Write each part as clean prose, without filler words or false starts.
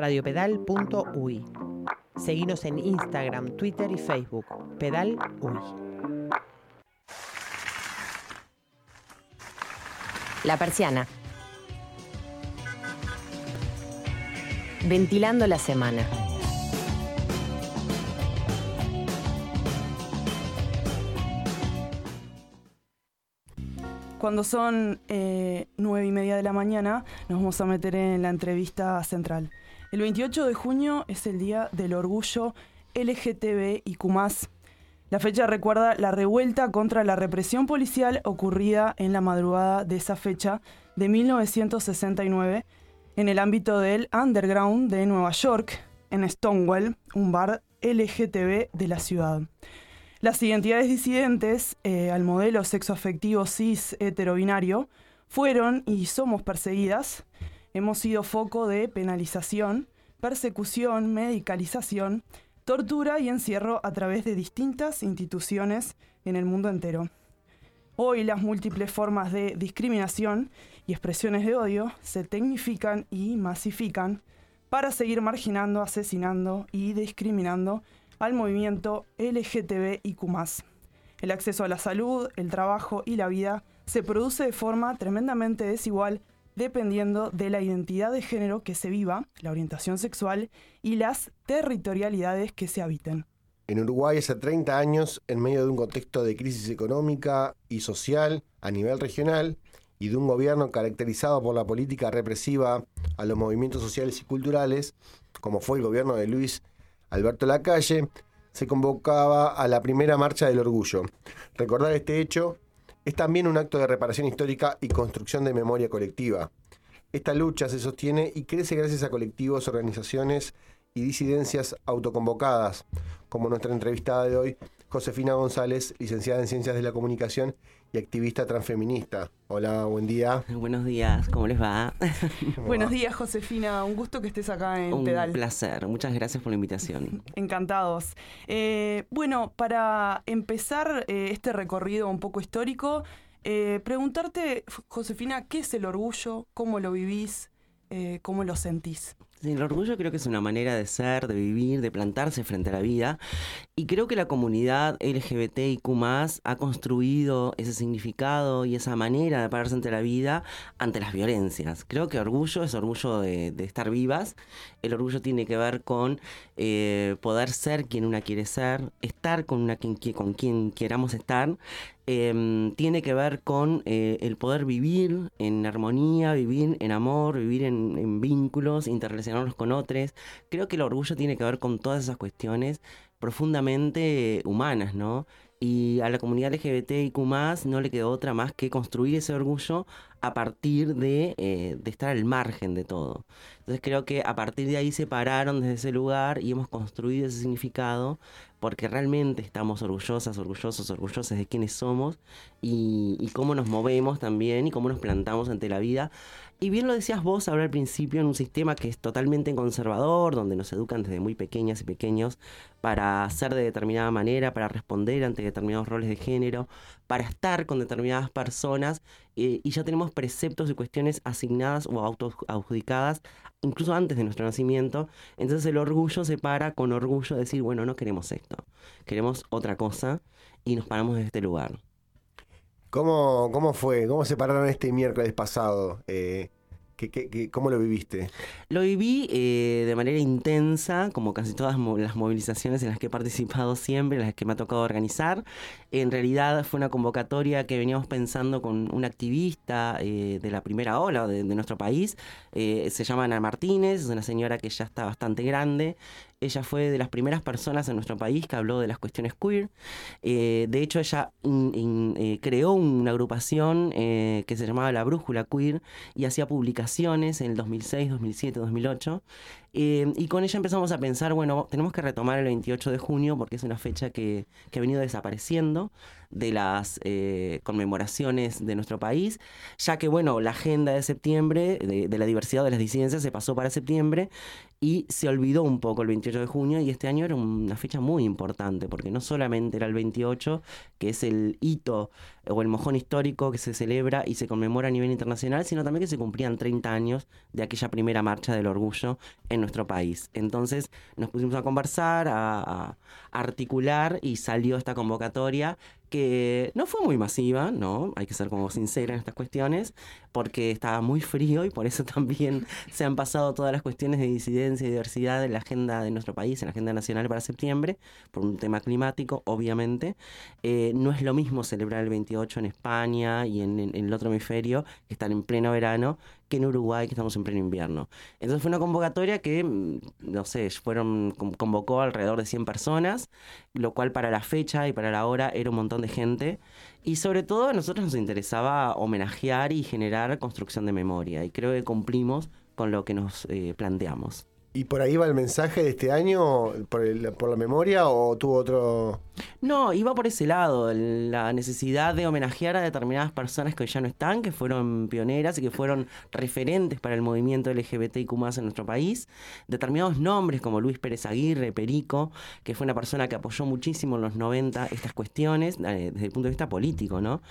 radiopedal.uy. Seguinos en Instagram, Twitter y Facebook, Pedal Uy. La persiana. Ventilando la semana. Cuando son 9:30 de la mañana, nos vamos a meter en la entrevista central. El 28 de junio es el Día del Orgullo LGTBIQ+. La fecha recuerda la revuelta contra la represión policial ocurrida en la madrugada de esa fecha de 1969 en el ámbito del underground de Nueva York, en Stonewall, un bar LGTB de la ciudad. Las identidades disidentes al modelo sexoafectivo cis heterobinario fueron y somos perseguidas. Hemos sido foco de penalización, persecución, medicalización, tortura y encierro a través de distintas instituciones en el mundo entero. Hoy las múltiples formas de discriminación y expresiones de odio se tecnifican y masifican para seguir marginando, asesinando y discriminando al movimiento LGTBIQ+. El acceso a la salud, el trabajo y la vida se produce de forma tremendamente desigual dependiendo de la identidad de género que se viva, la orientación sexual y las territorialidades que se habiten. En Uruguay hace 30 años, en medio de un contexto de crisis económica y social a nivel regional y de un gobierno caracterizado por la política represiva a los movimientos sociales y culturales, como fue el gobierno de Luis Alberto Lacalle, se convocaba a la primera Marcha del Orgullo. Recordar este hecho es también un acto de reparación histórica y construcción de memoria colectiva. Esta lucha se sostiene y crece gracias a colectivos, organizaciones y disidencias autoconvocadas, como nuestra entrevistada de hoy, Josefina González, licenciada en Ciencias de la Comunicación y activista transfeminista. Hola, buen día. Buenos días, ¿cómo les va? Buenos días, Josefina. Un gusto que estés acá en Pedal. Un placer. Muchas gracias por la invitación. Encantados. Bueno, para empezar este recorrido un poco histórico, preguntarte, Josefina, ¿qué es el orgullo? ¿Cómo lo vivís? ¿Cómo lo sentís? Sí, el orgullo creo que es una manera de ser, de vivir, de plantarse frente a la vida. Y creo que la comunidad LGBTIQ+, ha construido ese significado y esa manera de pararse ante la vida, ante las violencias. Creo que orgullo es orgullo de estar vivas. El orgullo tiene que ver con poder ser quien una quiere ser, estar con quien queramos estar. Tiene que ver con el poder vivir en armonía, vivir en amor, vivir en vínculos, interrelacionarnos con otros. Creo que el orgullo tiene que ver con todas esas cuestiones profundamente humanas, ¿no? Y a la comunidad LGBTIQ+, no le quedó otra más que construir ese orgullo a partir de estar al margen de todo. Entonces creo que a partir de ahí se pararon desde ese lugar y hemos construido ese significado porque realmente estamos orgullosos de quiénes somos y cómo nos movemos también y cómo nos plantamos ante la vida. Y bien lo decías vos ahora al principio, en un sistema que es totalmente conservador, donde nos educan desde muy pequeñas y pequeños para ser de determinada manera, para responder ante determinados roles de género, para estar con determinadas personas, y ya tenemos preceptos y cuestiones asignadas o autoadjudicadas incluso antes de nuestro nacimiento. Entonces el orgullo se para con orgullo de decir, bueno, no queremos esto, queremos otra cosa y nos paramos de este lugar. ¿Cómo fue? ¿Cómo se pararon este miércoles pasado? ¿Cómo lo viviste? Lo viví de manera intensa, como casi todas las movilizaciones en las que he participado siempre, en las que me ha tocado organizar. En realidad fue una convocatoria que veníamos pensando con una activista de la primera ola de nuestro país. Se llama Ana Martínez, es una señora que ya está bastante grande. Ella fue de las primeras personas en nuestro país que habló de las cuestiones queer. De hecho, ella creó una agrupación que se llamaba La Brújula Queer y hacía publicaciones en el 2006, 2007, 2008. Y con ella empezamos a pensar, bueno, tenemos que retomar el 28 de junio porque es una fecha que ha venido desapareciendo de las conmemoraciones de nuestro país, ya que, bueno, la agenda de septiembre, de la diversidad de las disidencias, se pasó para septiembre y se olvidó un poco el 28 de junio, y este año era una fecha muy importante, porque no solamente era el 28, que es el hito o el mojón histórico que se celebra y se conmemora a nivel internacional, sino también que se cumplían 30 años de aquella primera marcha del orgullo en en nuestro país. Entonces nos pusimos a conversar, a articular y salió esta convocatoria que no fue muy masiva, ¿no? Hay que ser como sincera en estas cuestiones, porque estaba muy frío y por eso también se han pasado todas las cuestiones de disidencia y diversidad en la agenda de nuestro país, en la agenda nacional para septiembre, por un tema climático, obviamente. No es lo mismo celebrar el 28 en España y en el otro hemisferio, que están en pleno verano, que en Uruguay, que estamos en pleno invierno. Entonces fue una convocatoria que, no sé, convocó alrededor de 100 personas, lo cual para la fecha y para la hora era un montón de gente. Y sobre todo a nosotros nos interesaba homenajear y generar construcción de memoria. Y creo que cumplimos con lo que nos planteamos. ¿Y por ahí va el mensaje de este año, por la memoria, o tuvo otro...? No, iba por ese lado, la necesidad de homenajear a determinadas personas que hoy ya no están, que fueron pioneras y que fueron referentes para el movimiento LGBTIQ+ en nuestro país. Determinados nombres como Luis Pérez Aguirre, Perico, que fue una persona que apoyó muchísimo en los 90 estas cuestiones, desde el punto de vista político, ¿no?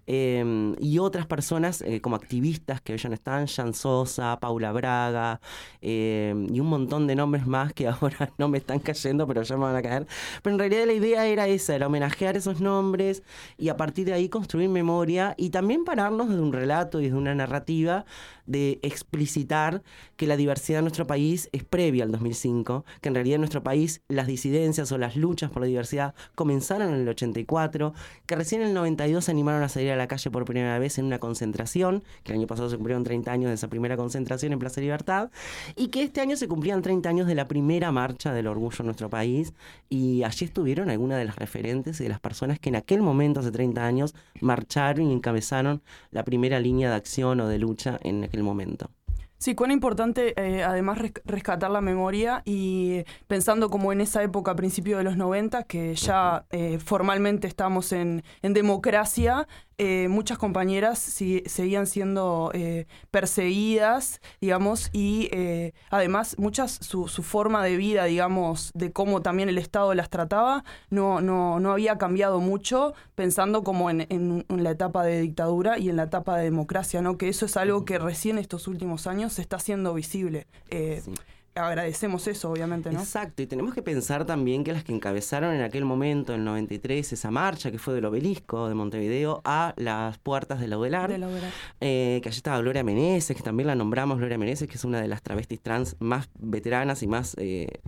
Y otras personas como activistas que hoy ya no están, Jan Sosa, Paula Braga, y un montón de nombres más que ahora no me están cayendo, pero ya me van a caer. Pero en realidad la idea era esa, era homenajear esos nombres y a partir de ahí construir memoria y también pararnos desde un relato y desde una narrativa de explicitar que la diversidad de nuestro país es previa al 2005, que en realidad en nuestro país las disidencias o las luchas por la diversidad comenzaron en el 84, que recién en el 92 se animaron a salir a la calle por primera vez en una concentración, que el año pasado se cumplieron 30 años de esa primera concentración en Plaza Libertad, y que este año se cumplían 30 años de la primera marcha del orgullo en nuestro país, y allí estuvieron algunas de las referentes y de las personas que en aquel momento, hace 30 años, marcharon y encabezaron la primera línea de acción o de lucha en aquel momento. Sí, cuán importante además rescatar la memoria y pensando como en esa época, a principios de los 90, que ya formalmente estamos en democracia, muchas compañeras seguían siendo perseguidas, digamos, y además muchas su forma de vida, digamos, de cómo también el Estado las trataba, no había cambiado mucho, pensando como en la etapa de dictadura y en la etapa de democracia, ¿no? Que eso es algo que recién estos últimos años se está haciendo visible. Sí. Agradecemos eso, obviamente, ¿no? Exacto, y tenemos que pensar también que las que encabezaron en aquel momento, en el 93, esa marcha que fue del Obelisco de Montevideo a las puertas del Laudelar, que allí estaba Gloria Meneses, que también la nombramos, Gloria Meneses, que es una de las travestis trans más veteranas y más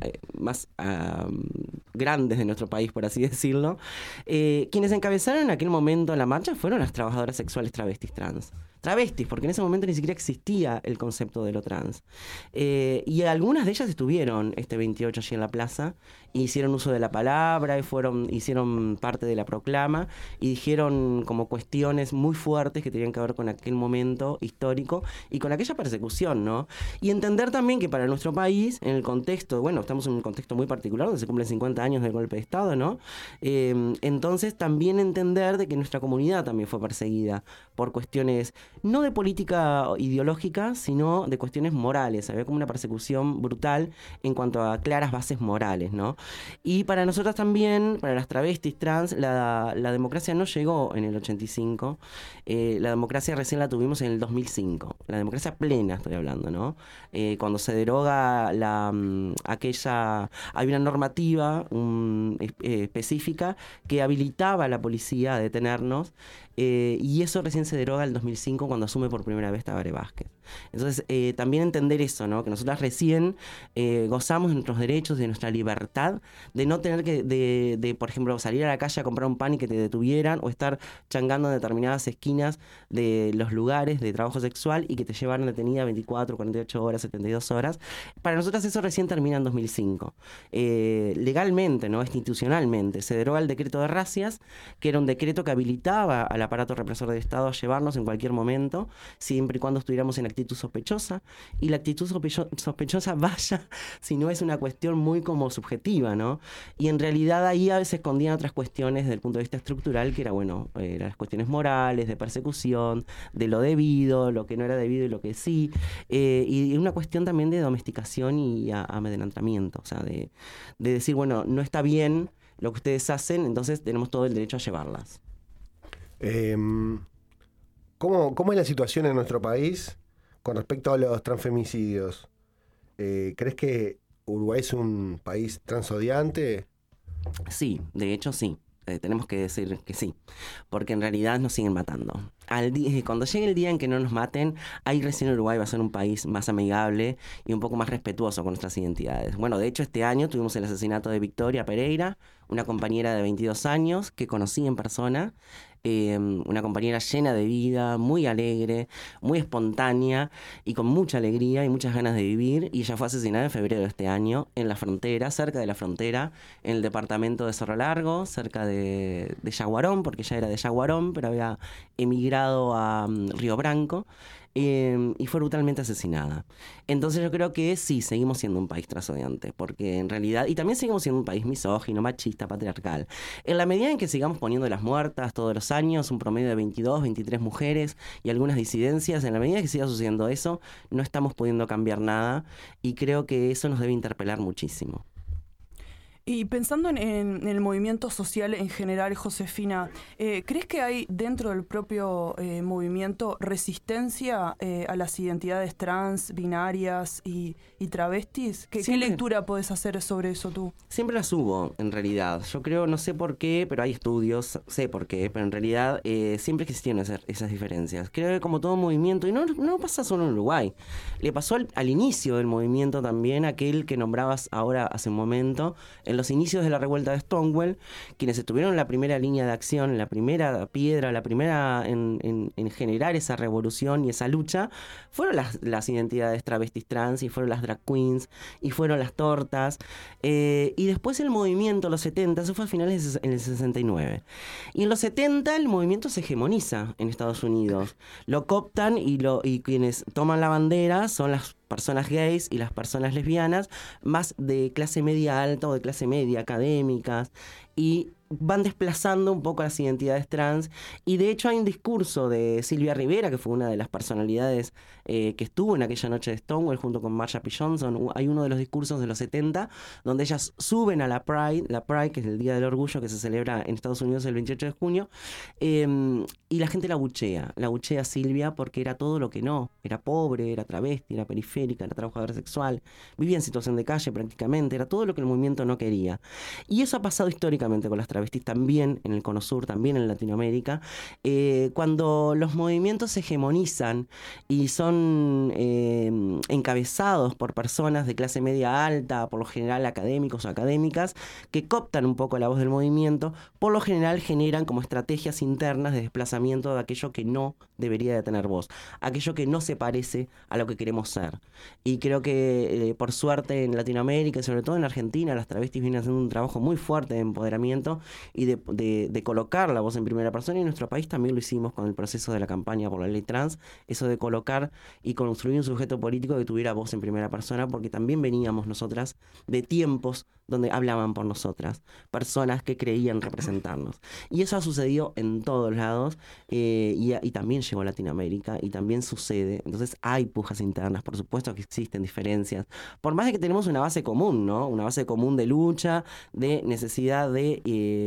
grandes de nuestro país, por así decirlo. Quienes encabezaron en aquel momento la marcha fueron las trabajadoras sexuales travestis trans. Travestis, porque en ese momento ni siquiera existía el concepto de lo trans. Y algunas de ellas estuvieron este 28 allí en la plaza, e hicieron uso de la palabra, hicieron parte de la proclama, y dijeron como cuestiones muy fuertes que tenían que ver con aquel momento histórico y con aquella persecución, ¿no? Y entender también que para nuestro país, en el contexto, bueno, estamos en un contexto muy particular, donde se cumplen 50 años del golpe de Estado, ¿no? Entonces también entender de que nuestra comunidad también fue perseguida por cuestiones no de política ideológica, sino de cuestiones morales. Había como una persecución brutal en cuanto a claras bases morales, ¿no? Y para nosotras también, para las travestis trans, la democracia no llegó en el 85, la democracia recién la tuvimos en el 2005, la democracia plena estoy hablando, ¿no? Cuando se deroga hay una normativa específica que habilitaba a la policía a detenernos, y eso recién se deroga en el 2005 cuando asume por primera vez Tabaré Vázquez. Entonces, también entender eso, ¿no? Que nosotras recién gozamos de nuestros derechos, de nuestra libertad, de no tener que, por ejemplo, salir a la calle a comprar un pan y que te detuvieran, o estar changando en determinadas esquinas de los lugares de trabajo sexual y que te llevaran detenida 24, 48 horas, 72 horas. Para nosotras eso recién termina en 2005. Legalmente, ¿no? Institucionalmente, se deroga el decreto de racias, que era un decreto que habilitaba al aparato represor del Estado a llevarnos en cualquier momento, siempre y cuando estuviéramos en actitud sospechosa, y la actitud sospechosa vaya si no es una cuestión muy como subjetiva, ¿no? Y en realidad ahí a veces escondían otras cuestiones desde el punto de vista estructural, que era, bueno, las cuestiones morales, de persecución, de lo debido, lo que no era debido y lo que sí, y una cuestión también de domesticación y amedrentamiento, o sea, de decir, bueno, no está bien lo que ustedes hacen, entonces tenemos todo el derecho a llevarlas. ¿Cómo es la situación en nuestro país con respecto a los transfemicidios? ¿Crees que Uruguay es un país transodiante? Sí, de hecho sí. Tenemos que decir que sí, porque en realidad nos siguen matando. Cuando llegue el día en que no nos maten, ahí recién Uruguay va a ser un país más amigable y un poco más respetuoso con nuestras identidades. Bueno, de hecho este año tuvimos el asesinato de Victoria Pereira, una compañera de 22 años que conocí en persona, una compañera llena de vida, muy alegre, muy espontánea y con mucha alegría y muchas ganas de vivir. Y ella fue asesinada en febrero de este año en la frontera, cerca de la frontera, en el departamento de Cerro Largo, cerca de Yaguarón, porque ella era de Yaguarón, pero había emigrado a Río Branco. Y fue brutalmente asesinada. Entonces yo creo que sí, seguimos siendo un país transodiante, porque en realidad, y también seguimos siendo un país misógino, machista, patriarcal. En la medida en que sigamos poniendo las muertas todos los años, un promedio de 22, 23 mujeres y algunas disidencias, en la medida que siga sucediendo eso, no estamos pudiendo cambiar nada, y creo que eso nos debe interpelar muchísimo. Y pensando en el movimiento social en general, Josefina, ¿crees que hay dentro del propio movimiento resistencia a las identidades trans, binarias y travestis? ¿Qué lectura podés hacer sobre eso tú? Siempre las hubo, en realidad. Yo creo, no sé por qué, pero hay estudios, sé por qué, pero en realidad siempre existieron esas diferencias. Creo que como todo movimiento, y no pasa solo en Uruguay, le pasó al inicio del movimiento también, aquel que nombrabas ahora hace un momento, en los inicios de la revuelta de Stonewall, quienes estuvieron en la primera línea de acción, en la primera piedra, la primera en generar esa revolución y esa lucha, fueron las identidades travestis trans, y fueron las drag queens, y fueron las tortas, y después el movimiento, los 70, eso fue a finales en el 69. Y en los 70 el movimiento se hegemoniza en Estados Unidos. Lo cooptan y quienes toman la bandera son las personas gays y las personas lesbianas, más de clase media alta o de clase media, académicas, y van desplazando un poco las identidades trans. Y de hecho hay un discurso de Silvia Rivera, que fue una de las personalidades que estuvo en aquella noche de Stonewall junto con Marsha P. Johnson. Hay uno de los discursos de los 70 donde ellas suben a la Pride, que es el Día del Orgullo que se celebra en Estados Unidos el 28 de junio, y la gente la buchea a Silvia porque era todo lo que no, era pobre, era travesti, era periférica, era trabajadora sexual, vivía en situación de calle prácticamente, era todo lo que el movimiento no quería. Y eso ha pasado históricamente con las travestis también en el Cono Sur, también en Latinoamérica. Cuando los movimientos se hegemonizan y son encabezados por personas de clase media alta, por lo general académicos o académicas, que cooptan un poco la voz del movimiento, por lo general generan como estrategias internas de desplazamiento de aquello que no debería de tener voz, aquello que no se parece a lo que queremos ser. Y creo que por suerte en Latinoamérica y sobre todo en Argentina, las travestis vienen haciendo un trabajo muy fuerte de empoderamiento y de colocar la voz en primera persona, y en nuestro país también lo hicimos con el proceso de la campaña por la ley trans, eso de colocar y construir un sujeto político que tuviera voz en primera persona, porque también veníamos nosotras de tiempos donde hablaban por nosotras, personas que creían representarnos. Y eso ha sucedido en todos lados, y también llegó a Latinoamérica, y también sucede. Entonces hay pujas internas, por supuesto que existen diferencias, por más de que tenemos una base común, ¿no? Una base común de lucha, de necesidad de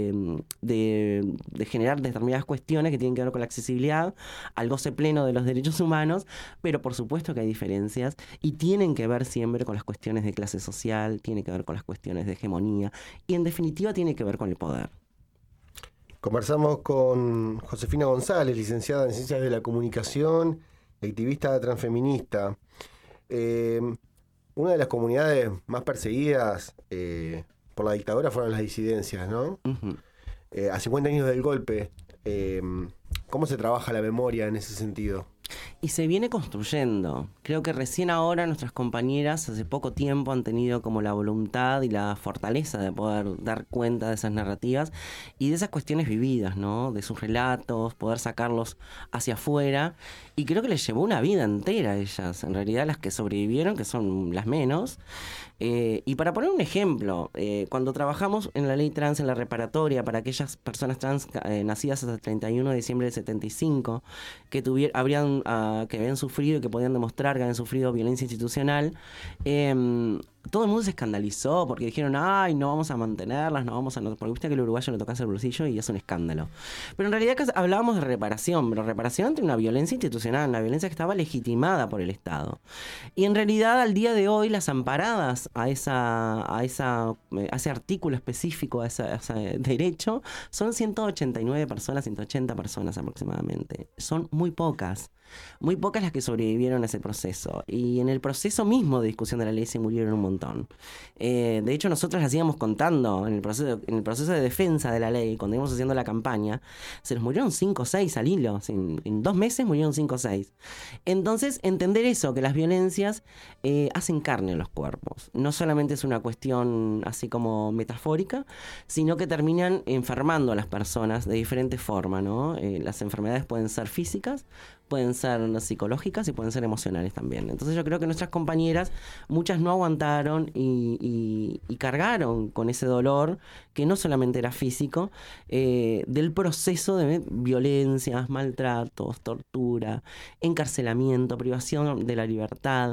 generar determinadas cuestiones que tienen que ver con la accesibilidad, al goce pleno de los derechos humanos, pero por supuesto que hay diferencias, y tienen que ver siempre con las cuestiones de clase social, tiene que ver con las cuestiones de hegemonía, y en definitiva tiene que ver con el poder. Conversamos con Josefina González, licenciada en Ciencias de la Comunicación, activista transfeminista. Una de las comunidades más perseguidas por la dictadura fueron las disidencias, ¿no? Uh-huh. A 50 años del golpe, ¿cómo se trabaja la memoria en ese sentido? Y se viene construyendo. Creo que recién ahora nuestras compañeras hace poco tiempo han tenido como la voluntad y la fortaleza de poder dar cuenta de esas narrativas y de esas cuestiones vividas, ¿no? De sus relatos, poder sacarlos hacia afuera. Y creo que les llevó una vida entera a ellas. En realidad las que sobrevivieron, que son las menos. Y para poner un ejemplo, cuando trabajamos en la ley trans, en la reparatoria, para aquellas personas trans nacidas hasta el 31 de diciembre del 75, que habían sufrido y que podían demostrar que habían sufrido violencia institucional, todo el mundo se escandalizó porque dijeron, ay, no vamos a mantenerlas, no vamos a... Porque viste que el uruguayo le tocas el bolsillo y es un escándalo. Pero en realidad hablábamos de reparación, pero reparación ante una violencia institucional, una violencia que estaba legitimada por el Estado. Y en realidad al día de hoy las amparadas a ese artículo específico, a ese derecho, son 189 personas, 180 personas aproximadamente. Son muy pocas las que sobrevivieron a ese proceso. Y en el proceso mismo de discusión de la ley se murieron un montón. De hecho, nosotros las íbamos contando en el proceso de defensa de la ley, cuando íbamos haciendo la campaña, se nos murieron 5 o 6 al hilo. En 2 meses murieron 5 o 6. Entonces, entender eso, que las violencias hacen carne en los cuerpos. No solamente es una cuestión así como metafórica, sino que terminan enfermando a las personas de diferente forma, ¿no? Las enfermedades pueden ser físicas, pueden ser psicológicas y pueden ser emocionales también. Entonces yo creo que nuestras compañeras, muchas no aguantaron y cargaron con ese dolor, que no solamente era físico, del proceso de violencias, maltratos, tortura, encarcelamiento, privación de la libertad,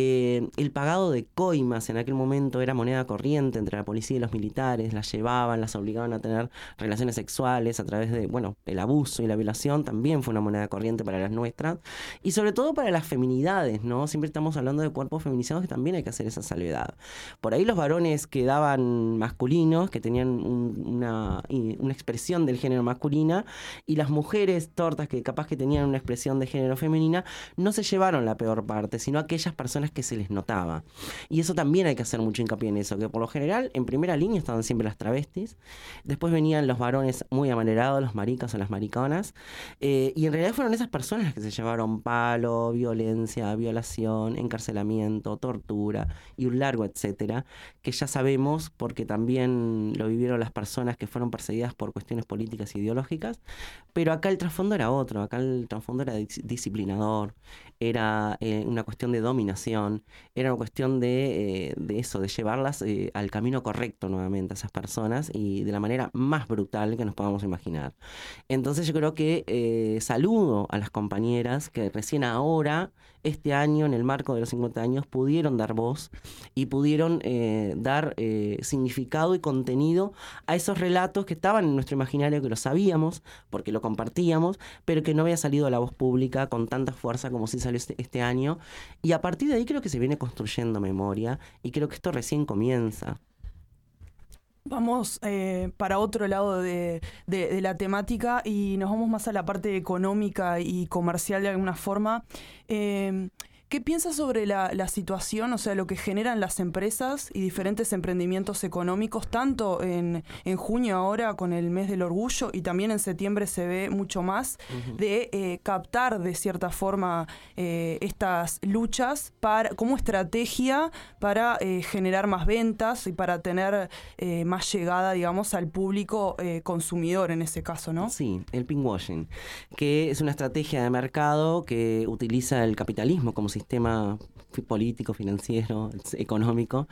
el pagado de coimas. En aquel momento era moneda corriente entre la policía y los militares, las llevaban, las obligaban a tener relaciones sexuales a través de, el abuso y la violación también fue una moneda corriente para las nuestras, y sobre todo para las feminidades, ¿no? Siempre estamos hablando de cuerpos feminizados, que también hay que hacer esa salvedad. Por ahí los varones quedaban masculinos, que tenían una expresión del género masculina, y las mujeres tortas, que capaz que tenían una expresión de género femenina, no se llevaron la peor parte, sino aquellas personas que se les notaba. Y eso también hay que hacer mucho hincapié en eso, que por lo general en primera línea estaban siempre las travestis, después venían los varones muy amanerados, los maricas o las mariconas, y en realidad fueron esas personas que se llevaron palo, violencia, violación, encarcelamiento, tortura y un largo etcétera, que ya sabemos porque también lo vivieron las personas que fueron perseguidas por cuestiones políticas e ideológicas, pero acá el trasfondo era otro, acá el trasfondo era disciplinador, era una cuestión de dominación, era una cuestión de eso, de llevarlas al camino correcto nuevamente a esas personas y de la manera más brutal que nos podamos imaginar. Entonces yo creo que saludo a las compañeras que recién ahora, este año, en el marco de los 50 años, pudieron dar voz y pudieron dar significado y contenido a esos relatos que estaban en nuestro imaginario, que lo sabíamos, porque lo compartíamos, pero que no había salido a la voz pública con tanta fuerza como sí salió este año. Y a partir de ahí creo que se viene construyendo memoria y creo que esto recién comienza. Vamos para otro lado de la temática y nos vamos más a la parte económica y comercial de alguna forma. ¿Qué piensas sobre la situación, o sea, lo que generan las empresas y diferentes emprendimientos económicos, tanto en junio ahora con el mes del orgullo y también en septiembre se ve mucho más, de captar de cierta forma estas luchas como estrategia para generar más ventas y para tener más llegada, digamos, al público consumidor en ese caso, ¿no? Sí, el pinkwashing, que es una estrategia de mercado que utiliza el capitalismo como sistema político, financiero, económico,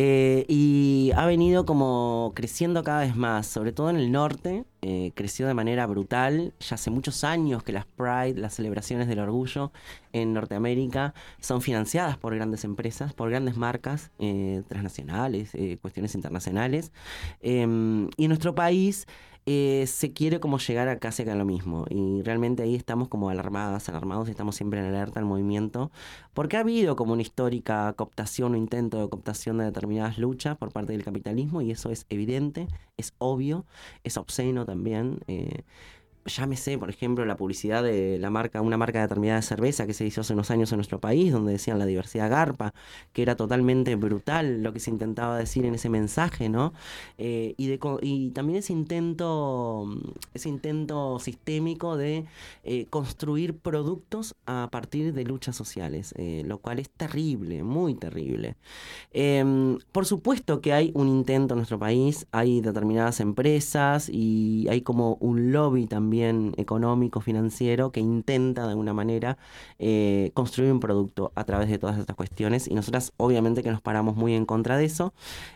y ha venido como creciendo cada vez más, sobre todo en el norte. Creció de manera brutal. Ya hace muchos años que las Pride, las celebraciones del orgullo en Norteamérica, son financiadas por grandes empresas, por grandes marcas transnacionales, cuestiones internacionales, y en nuestro país se quiere como llegar a casi a lo mismo, y realmente ahí estamos como alarmados, estamos siempre en alerta al movimiento, porque ha habido como una histórica cooptación o intento de cooptación de determinadas luchas por parte del capitalismo, y eso es evidente, es obvio, es obsceno también. Llámese, por ejemplo, la publicidad de una marca determinada de cerveza que se hizo hace unos años en nuestro país, donde decían la diversidad garpa, que era totalmente brutal lo que se intentaba decir en ese mensaje, ¿no? Y también ese intento sistémico de construir productos a partir de luchas sociales, lo cual es terrible, muy terrible. Por supuesto que hay un intento en nuestro país, hay determinadas empresas y hay como un lobby también también económico, financiero, que intenta de alguna manera construir un producto a través de todas estas cuestiones, y nosotras obviamente que nos paramos muy en contra de eso,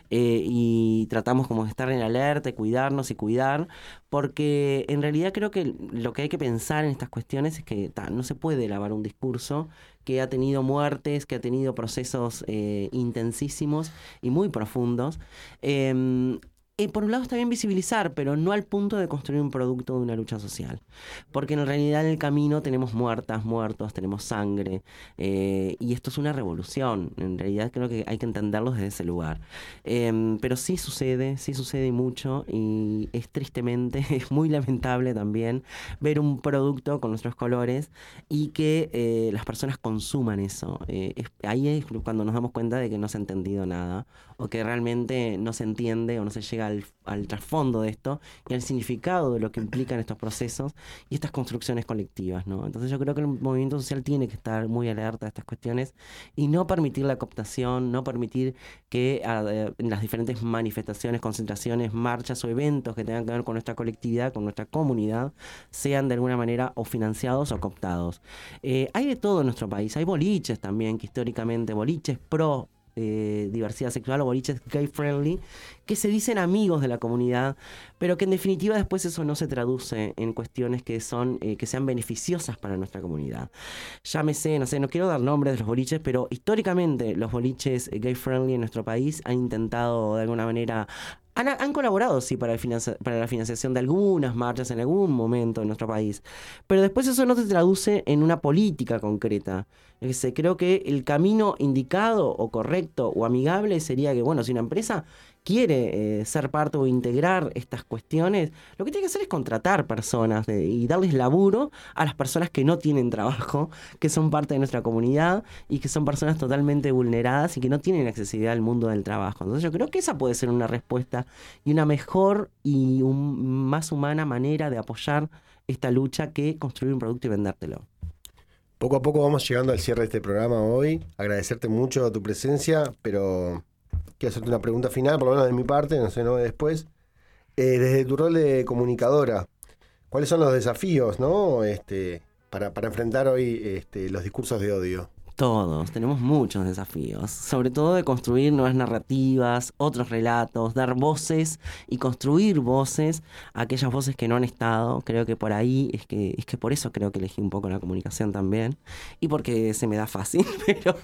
y tratamos como de estar en alerta, cuidarnos y cuidar, porque en realidad creo que lo que hay que pensar en estas cuestiones es que no se puede elaborar un discurso que ha tenido muertes, que ha tenido procesos intensísimos y muy profundos. Por un lado está bien visibilizar, pero no al punto de construir un producto de una lucha social. Porque en realidad en el camino tenemos muertos, tenemos sangre, y esto es una revolución. En realidad creo que hay que entenderlo desde ese lugar. Pero sí sucede y mucho, y es tristemente, es muy lamentable también ver un producto con nuestros colores y que las personas consuman eso. Ahí es cuando nos damos cuenta de que no se ha entendido nada, o que realmente no se entiende o no se llega al trasfondo de esto y al significado de lo que implican estos procesos y estas construcciones colectivas, ¿no? Entonces yo creo que el movimiento social tiene que estar muy alerta a estas cuestiones y no permitir la cooptación, no permitir que en las diferentes manifestaciones, concentraciones, marchas o eventos que tengan que ver con nuestra colectividad, con nuestra comunidad, sean de alguna manera o financiados o cooptados. Hay de todo en nuestro país, hay boliches también, que históricamente, boliches pro diversidad sexual o boliches gay friendly, que se dicen amigos de la comunidad, pero que en definitiva después eso no se traduce en cuestiones que son que sean beneficiosas para nuestra comunidad. Llámese, no sé, no quiero dar nombres de los boliches, pero históricamente los boliches gay friendly en nuestro país han intentado de alguna manera han colaborado, sí, para la financiación de algunas marchas en algún momento en nuestro país, pero después eso no se traduce en una política concreta. Creo que el camino indicado o correcto o amigable sería que, bueno, si una empresa quiere ser parte o integrar estas cuestiones, lo que tiene que hacer es contratar personas y darles laburo a las personas que no tienen trabajo, que son parte de nuestra comunidad y que son personas totalmente vulneradas y que no tienen accesibilidad al mundo del trabajo. Entonces yo creo que esa puede ser una respuesta y una mejor y más humana manera de apoyar esta lucha que construir un producto y vendértelo. Poco a poco vamos llegando al cierre de este programa hoy. Agradecerte mucho tu presencia, pero quiero hacerte una pregunta final, por lo menos de mi parte, no sé, no después. Desde tu rol de comunicadora, ¿cuáles son los desafíos, ¿no? Para enfrentar hoy los discursos de odio? Todos, tenemos muchos desafíos, sobre todo de construir nuevas narrativas, otros relatos, dar voces y construir voces a aquellas voces que no han estado. Creo que por ahí es que por eso creo que elegí un poco la comunicación también, y porque se me da fácil, pero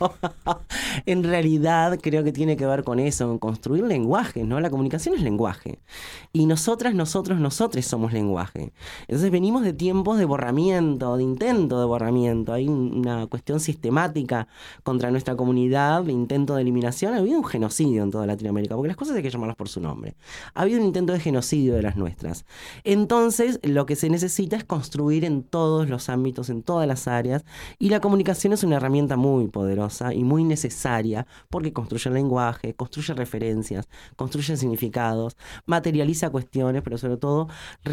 en realidad creo que tiene que ver con eso, en construir lenguajes, ¿no? La comunicación es lenguaje, y nosotros somos lenguaje. Entonces venimos de tiempos de borramiento, de intento de borramiento. Hay una cuestión sistemática contra nuestra comunidad, de intento de eliminación. Ha habido un genocidio en toda Latinoamérica, porque las cosas hay que llamarlas por su nombre. Ha habido un intento de genocidio de las nuestras. Entonces, lo que se necesita es construir en todos los ámbitos, en todas las áreas, y la comunicación es una herramienta muy poderosa y muy necesaria, porque construye el lenguaje, construye referencias, construye significados, materializa cuestiones, pero sobre todo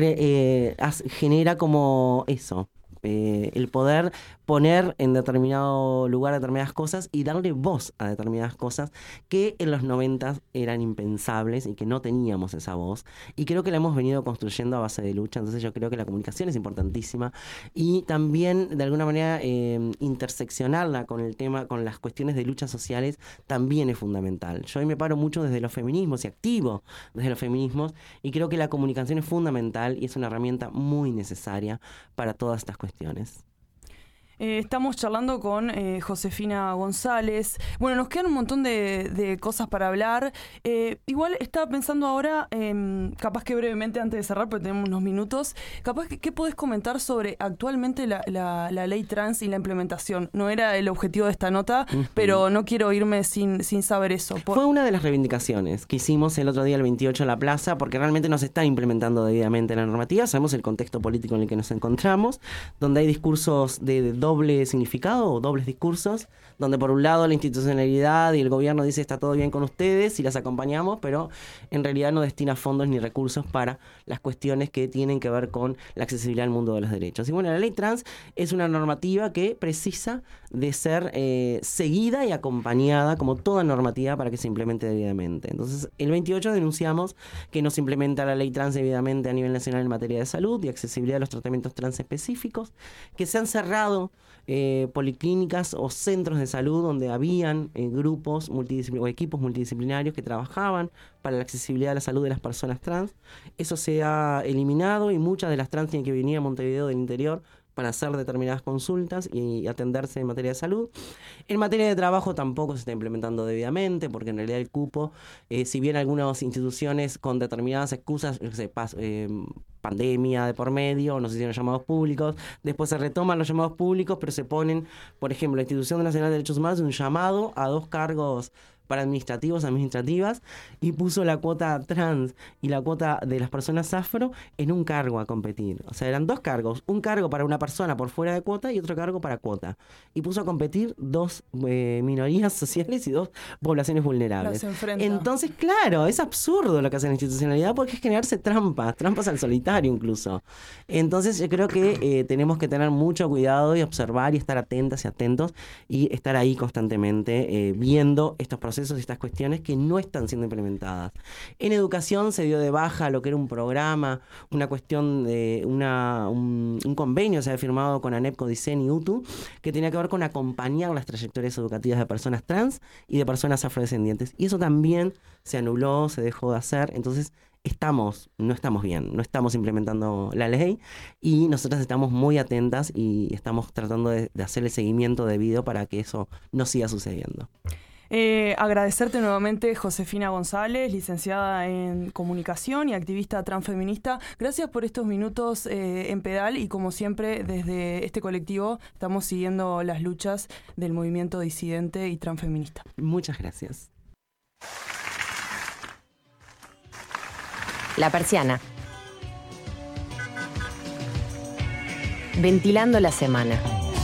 genera como eso, el poder poner en determinado lugar determinadas cosas y darle voz a determinadas cosas que en los 90 eran impensables y que no teníamos esa voz, y creo que la hemos venido construyendo a base de lucha. Entonces yo creo que la comunicación es importantísima, y también de alguna manera interseccionarla con el tema, con las cuestiones de luchas sociales, también es fundamental. Yo hoy me paro mucho desde los feminismos y activo desde los feminismos, y creo que la comunicación es fundamental y es una herramienta muy necesaria para todas estas cuestiones. Estamos charlando con Josefina González. Bueno, nos quedan un montón de cosas para hablar. Igual estaba pensando ahora, capaz que brevemente antes de cerrar, porque tenemos unos minutos, capaz que ¿qué podés comentar sobre actualmente la ley trans y la implementación? No era el objetivo de esta nota, pero no quiero irme sin saber eso. Fue una de las reivindicaciones que hicimos el otro día, el 28, en la plaza, porque realmente no se está implementando debidamente la normativa. Sabemos el contexto político en el que nos encontramos, donde hay discursos de doble significado o dobles discursos, donde por un lado la institucionalidad y el gobierno dice está todo bien con ustedes y las acompañamos, pero en realidad no destina fondos ni recursos para las cuestiones que tienen que ver con la accesibilidad al mundo de los derechos. Y bueno, la ley trans es una normativa que precisa de ser seguida y acompañada como toda normativa para que se implemente debidamente. Entonces, el 28 denunciamos que no se implementa la ley trans debidamente a nivel nacional en materia de salud y accesibilidad a los tratamientos trans específicos, que se han cerrado policlínicas o centros de salud donde habían grupos o equipos multidisciplinarios que trabajaban para la accesibilidad a la salud de las personas trans. Eso se ha eliminado y muchas de las trans tienen que venir a Montevideo del interior para hacer determinadas consultas y atenderse en materia de salud. En materia de trabajo tampoco se está implementando debidamente, porque en realidad el cupo, si bien algunas instituciones con determinadas excusas, pandemia de por medio, no se hicieron llamados públicos, después se retoman los llamados públicos, pero se ponen, por ejemplo, la Institución Nacional de Derechos Humanos un llamado a 2 cargos para administrativas, y puso la cuota trans y la cuota de las personas afro en un cargo a competir. O sea, eran 2 cargos, un cargo para una persona por fuera de cuota y otro cargo para cuota. Y puso a competir 2 minorías sociales y 2 poblaciones vulnerables. Entonces, claro, es absurdo lo que hace la institucionalidad porque es generarse trampas al solitario incluso. Entonces, yo creo que tenemos que tener mucho cuidado y observar y estar atentas y atentos y estar ahí constantemente viendo estos procesos y estas cuestiones que no están siendo implementadas. En educación se dio de baja lo que era un programa, una cuestión de un convenio se había firmado con ANEP, CODICEN y UTU, que tenía que ver con acompañar las trayectorias educativas de personas trans y de personas afrodescendientes. Y eso también se anuló, se dejó de hacer. Entonces, no estamos bien, no estamos implementando la ley y nosotras estamos muy atentas y estamos tratando de hacer el seguimiento debido para que eso no siga sucediendo. Agradecerte nuevamente, Josefina González, licenciada en comunicación y activista transfeminista. Gracias por estos minutos en Pedal y como siempre desde este colectivo estamos siguiendo las luchas del movimiento disidente y transfeminista. Muchas gracias. La Persiana. Ventilando la semana.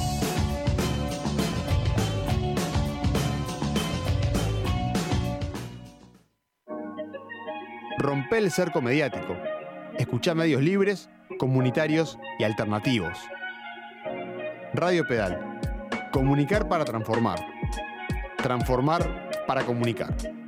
Rompe el cerco mediático. Escuchá medios libres, comunitarios y alternativos. Radio Pedal. Comunicar para transformar. Transformar para comunicar.